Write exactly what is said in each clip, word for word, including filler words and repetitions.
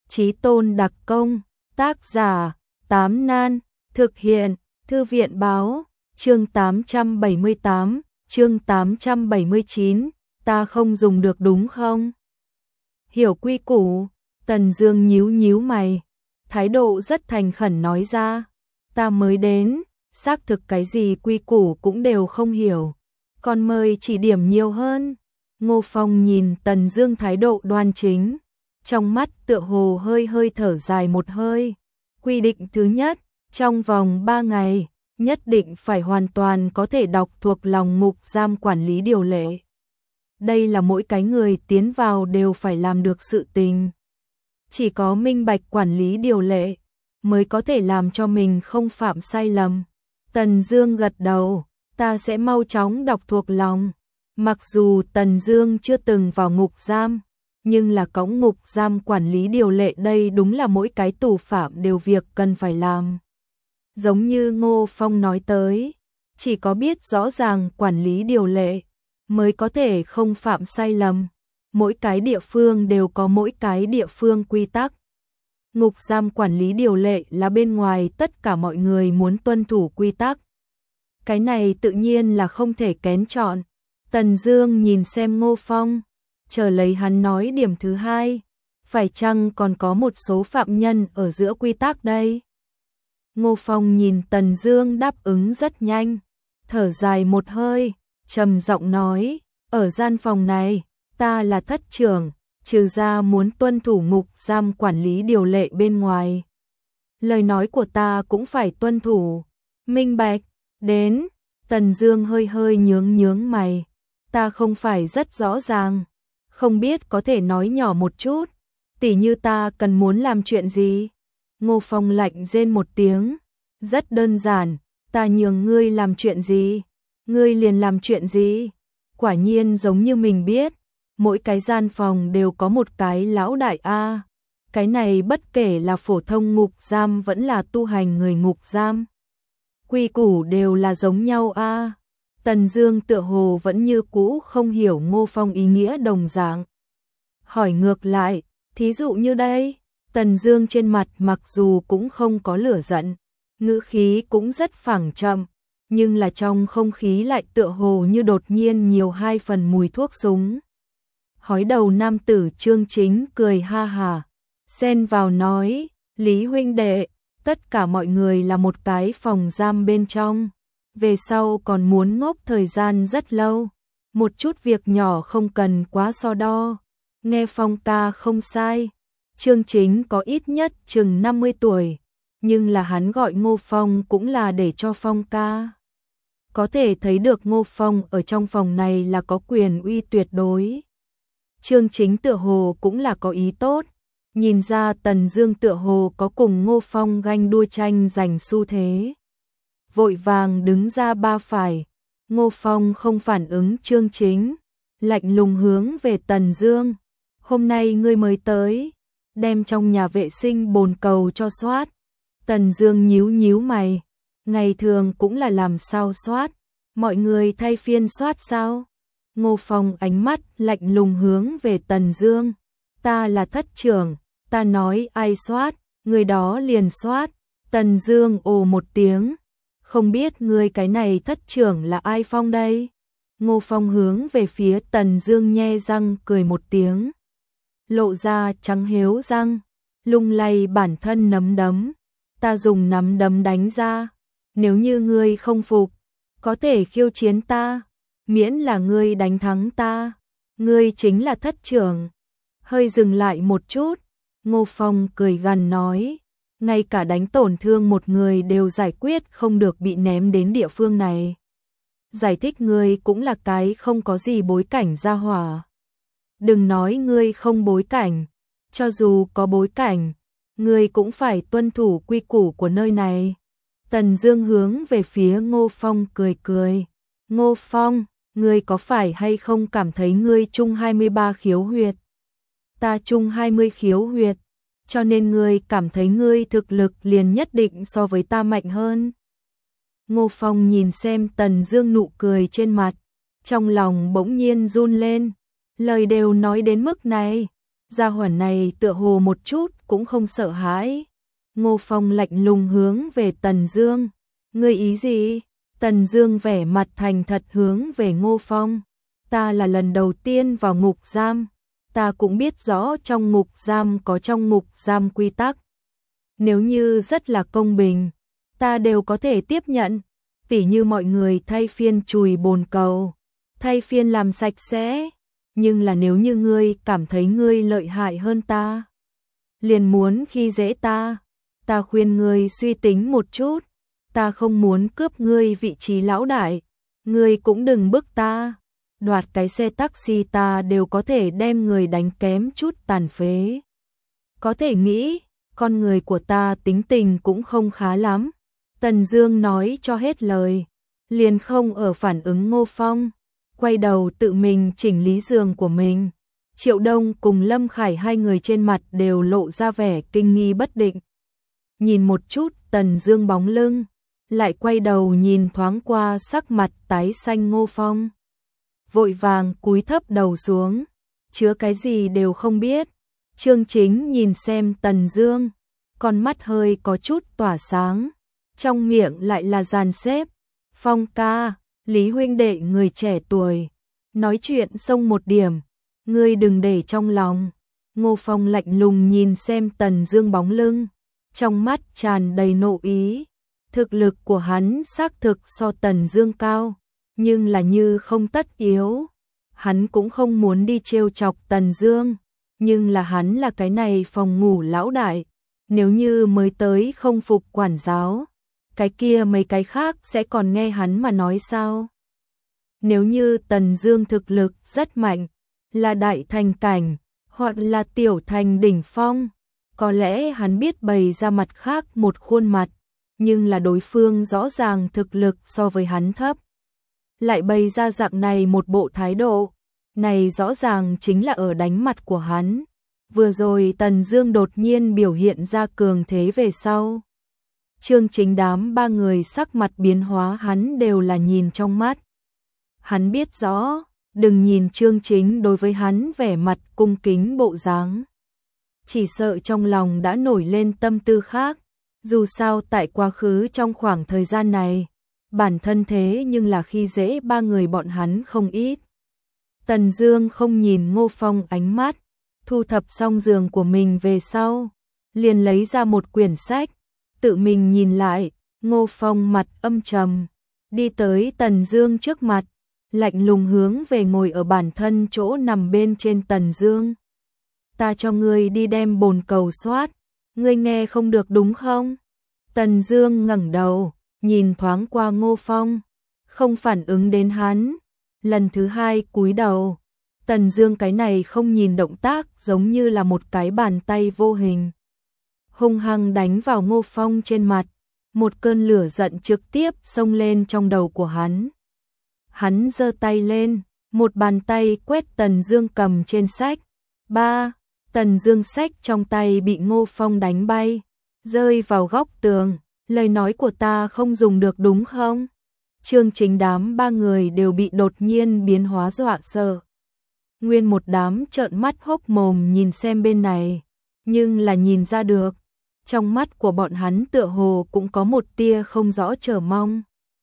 Chí tôn đặc công, tác giả, Tám Nan, thực hiện, Thư viện báo, chương tám trăm bảy mươi tám, chương tám trăm bảy mươi chín, ta không dùng được đúng không? Hiểu quy củ, Tần Dương nhíu nhíu mày, thái độ rất thành khẩn nói ra, ta mới đến, xác thực cái gì quy củ cũng đều không hiểu, còn mời chỉ điểm nhiều hơn. Ngô Phong nhìn Tần Dương thái độ đoan chính, trong mắt tựa hồ hơi hơi thở dài một hơi. Quy định thứ nhất, trong vòng ba ngày, nhất định phải hoàn toàn có thể đọc thuộc lòng ngục giam quản lý điều lệ. Đây là mỗi cái người tiến vào đều phải làm được sự tình. Chỉ có minh bạch quản lý điều lệ, mới có thể làm cho mình không phạm sai lầm. Tần Dương gật đầu, ta sẽ mau chóng đọc thuộc lòng. Mặc dù Tần Dương chưa từng vào ngục giam, nhưng là cõng ngục giam quản lý điều lệ đây đúng là mỗi cái tù phạm đều việc cần phải làm. Giống như Ngô Phong nói tới, chỉ có biết rõ ràng quản lý điều lệ, mới có thể không phạm sai lầm. Mỗi cái địa phương đều có mỗi cái địa phương quy tắc. Ngục giam quản lý điều lệ là bên ngoài tất cả mọi người muốn tuân thủ quy tắc. Cái này tự nhiên là không thể kén chọn. Tần Dương nhìn xem Ngô Phong, chờ lấy hắn nói điểm thứ hai, phải chăng còn có một số phạm nhân ở giữa quy tắc đây? Ngô Phong nhìn Tần Dương đáp ứng rất nhanh, thở dài một hơi, trầm giọng nói, ở gian phòng này, ta là thất trưởng, trừ ra muốn tuân thủ ngục giam quản lý điều lệ bên ngoài. Lời nói của ta cũng phải tuân thủ, minh bạch, đến, Tần Dương hơi hơi nhướng nhướng mày, ta không phải rất rõ ràng, không biết có thể nói nhỏ một chút, tỉ như ta cần muốn làm chuyện gì? Ngô Phong lạnh rên một tiếng, rất đơn giản, ta nhường ngươi làm chuyện gì, ngươi liền làm chuyện gì. Quả nhiên giống như mình biết, mỗi cái gian phòng đều có một cái lão đại a. Cái này bất kể là phổ thông ngục giam vẫn là tu hành người ngục giam, quy củ đều là giống nhau a. Tần Dương tựa hồ vẫn như cũ không hiểu Ngô Phong ý nghĩa đồng dạng. Hỏi ngược lại, thí dụ như đây, Tần Dương trên mặt mặc dù cũng không có lửa giận, ngữ khí cũng rất phẳng chậm, nhưng là trong không khí lại tựa hồ như đột nhiên nhiều hai phần mùi thuốc súng. Hói đầu nam tử Trương Chính cười ha hà, xen vào nói, Lý huynh đệ, tất cả mọi người là một cái phòng giam bên trong, về sau còn muốn ngốc thời gian rất lâu, một chút việc nhỏ không cần quá so đo. Nghe Phong ca không sai, Trương Chính có ít nhất chừng năm mươi tuổi, nhưng là hắn gọi Ngô Phong cũng là để cho Phong ca. Có thể thấy được Ngô Phong ở trong phòng này là có quyền uy tuyệt đối. Trương Chính tựa hồ cũng là có ý tốt, nhìn ra Tần Dương tựa hồ có cùng Ngô Phong ganh đua tranh giành xu thế. Vội vàng đứng ra ba phải, Ngô Phong không phản ứng Trương Chính, lạnh lùng hướng về Tần Dương, hôm nay ngươi mới tới, đem trong nhà vệ sinh bồn cầu cho soát. Tần Dương nhíu nhíu mày, ngày thường cũng là làm sao soát, mọi người thay phiên soát sao? Ngô Phong ánh mắt lạnh lùng hướng về Tần Dương, ta là thất trưởng, ta nói ai soát, người đó liền soát. Tần Dương ồ một tiếng, không biết ngươi cái này thất trưởng là ai Phong đây? Ngô Phong hướng về phía Tần Dương nhe răng cười một tiếng, lộ ra trắng hiếu răng, lung lay bản thân nắm đấm, ta dùng nắm đấm đánh ra, nếu như ngươi không phục, có thể khiêu chiến ta, miễn là ngươi đánh thắng ta, ngươi chính là thất trưởng. Hơi dừng lại một chút, Ngô Phong cười gằn nói, ngay cả đánh tổn thương một người đều giải quyết không được bị ném đến địa phương này. Giải thích ngươi cũng là cái không có gì bối cảnh gia hỏa. Đừng nói ngươi không bối cảnh, cho dù có bối cảnh, ngươi cũng phải tuân thủ quy củ của nơi này. Tần Dương hướng về phía Ngô Phong cười cười, Ngô Phong, ngươi có phải hay không cảm thấy ngươi chung hai mươi ba khiếu huyệt? Ta chung hai mươi khiếu huyệt, cho nên ngươi cảm thấy ngươi thực lực liền nhất định so với ta mạnh hơn. Ngô Phong nhìn xem Tần Dương nụ cười trên mặt, trong lòng bỗng nhiên run lên, lời đều nói đến mức này, Gia hỏa này tựa hồ một chút cũng không sợ hãi. Ngô Phong lạnh lùng hướng về Tần Dương. Ngươi ý gì? Tần Dương vẻ mặt thành thật hướng về Ngô Phong. Ta là lần đầu tiên vào ngục giam. Ta cũng biết rõ trong ngục giam có trong ngục giam quy tắc. Nếu như rất là công bình, ta đều có thể tiếp nhận. Tỉ như mọi người thay phiên chùi bồn cầu, thay phiên làm sạch sẽ. Nhưng là nếu như ngươi cảm thấy ngươi lợi hại hơn ta, liền muốn khi dễ ta, ta khuyên ngươi suy tính một chút. Ta không muốn cướp ngươi vị trí lão đại, ngươi cũng đừng bức ta. Đoạt cái xe taxi ta đều có thể đem người đánh kém chút tàn phế. Có thể nghĩ, con người của ta tính tình cũng không khá lắm. Tần Dương nói cho hết lời, liền không ở phản ứng Ngô Phong, quay đầu tự mình chỉnh lý giường của mình. Triệu Đông cùng Lâm Khải hai người trên mặt đều lộ ra vẻ kinh nghi bất định. Nhìn một chút Tần Dương bóng lưng, lại quay đầu nhìn thoáng qua sắc mặt tái xanh Ngô Phong. Vội vàng cúi thấp đầu xuống, chứa cái gì đều không biết. Chương Chính nhìn xem Tần Dương, con mắt hơi có chút tỏa sáng, trong miệng lại là dàn xếp. Phong ca, Lý huynh đệ người trẻ tuổi, nói chuyện xông một điểm, ngươi đừng để trong lòng. Ngô Phong lạnh lùng nhìn xem Tần Dương bóng lưng, trong mắt tràn đầy nộ ý. Thực lực của hắn xác thực so Tần Dương cao, nhưng là như không tất yếu. Hắn cũng không muốn đi trêu chọc Tần Dương, nhưng là hắn là cái này phòng ngủ lão đại, nếu như mới tới không phục quản giáo, cái kia mấy cái khác sẽ còn nghe hắn mà nói sao? Nếu như Tần Dương thực lực rất mạnh, là đại thành cảnh, hoặc là tiểu thành đỉnh phong, có lẽ hắn biết bày ra mặt khác một khuôn mặt, nhưng là đối phương rõ ràng thực lực so với hắn thấp, lại bày ra dạng này một bộ thái độ, này rõ ràng chính là ở đánh mặt của hắn. Vừa rồi Tần Dương đột nhiên biểu hiện ra cường thế về sau, Chương Chính đám ba người sắc mặt biến hóa hắn đều là nhìn trong mắt. Hắn biết rõ, đừng nhìn Chương Chính đối với hắn vẻ mặt cung kính bộ dáng, chỉ sợ trong lòng đã nổi lên tâm tư khác. Dù sao tại quá khứ trong khoảng thời gian này, bản thân thế nhưng là khi dễ ba người bọn hắn không ít. Tần Dương không nhìn Ngô Phong ánh mắt, thu thập xong giường của mình về sau, liền lấy ra một quyển sách, tự mình nhìn lại. Ngô Phong mặt âm trầm, đi tới Tần Dương trước mặt, lạnh lùng hướng về ngồi ở bản thân chỗ nằm bên trên Tần Dương. Ta cho ngươi đi đem bồn cầu soát, ngươi nghe không được đúng không? Tần Dương ngẩng đầu, nhìn thoáng qua Ngô Phong, không phản ứng đến hắn, lần thứ hai cúi đầu. Tần Dương cái này không nhìn động tác giống như là một cái bàn tay vô hình, hung hăng đánh vào Ngô Phong trên mặt, một cơn lửa giận trực tiếp xông lên trong đầu của hắn. Hắn giơ tay lên, một bàn tay quét Tần Dương cầm trên sách. Ba, Tần Dương sách trong tay bị Ngô Phong đánh bay, rơi vào góc tường. Lời nói của ta không dùng được đúng không? Chương Chính đám ba người đều bị đột nhiên biến hóa dọa sợ. Nguyên một đám trợn mắt hốc mồm nhìn xem bên này, nhưng là nhìn ra được, trong mắt của bọn hắn tựa hồ cũng có một tia không rõ chờ mong.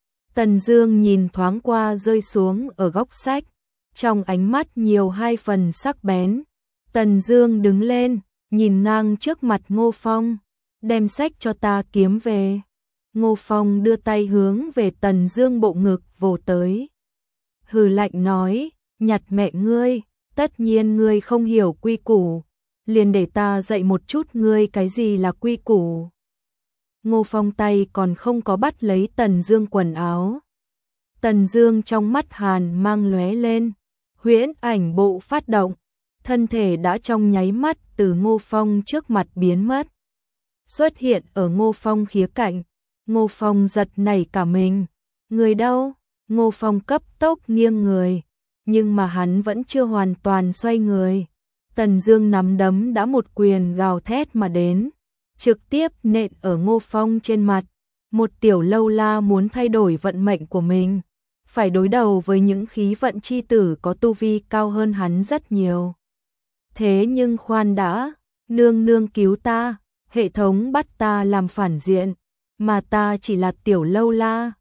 Tần Dương nhìn thoáng qua rơi xuống ở góc sách, trong ánh mắt nhiều hai phần sắc bén. Tần Dương đứng lên, nhìn ngang trước mặt Ngô Phong, đem sách cho ta kiếm về. Ngô Phong đưa tay hướng về Tần Dương bộ ngực vồ tới. Hừ lạnh nói, nhặt mẹ ngươi, tất nhiên ngươi không hiểu quy củ, liền để ta dạy một chút ngươi cái gì là quy củ. Ngô Phong tay còn không có bắt lấy Tần Dương quần áo. Tần Dương trong mắt hàn mang lóe lên, huyễn ảnh bộ phát động, thân thể đã trong nháy mắt từ Ngô Phong trước mặt biến mất, xuất hiện ở Ngô Phong khía cạnh. Ngô Phong giật nảy cả mình. Người đâu? Ngô Phong cấp tốc nghiêng người, nhưng mà hắn vẫn chưa hoàn toàn xoay người. Tần Dương nắm đấm đã một quyền gào thét mà đến, trực tiếp nện ở Ngô Phong trên mặt. Một tiểu lâu la muốn thay đổi vận mệnh của mình, phải đối đầu với những khí vận chi tử có tu vi cao hơn hắn rất nhiều. Thế nhưng khoan đã, nương nương cứu ta, hệ thống bắt ta làm phản diện, mà ta chỉ là tiểu lâu la,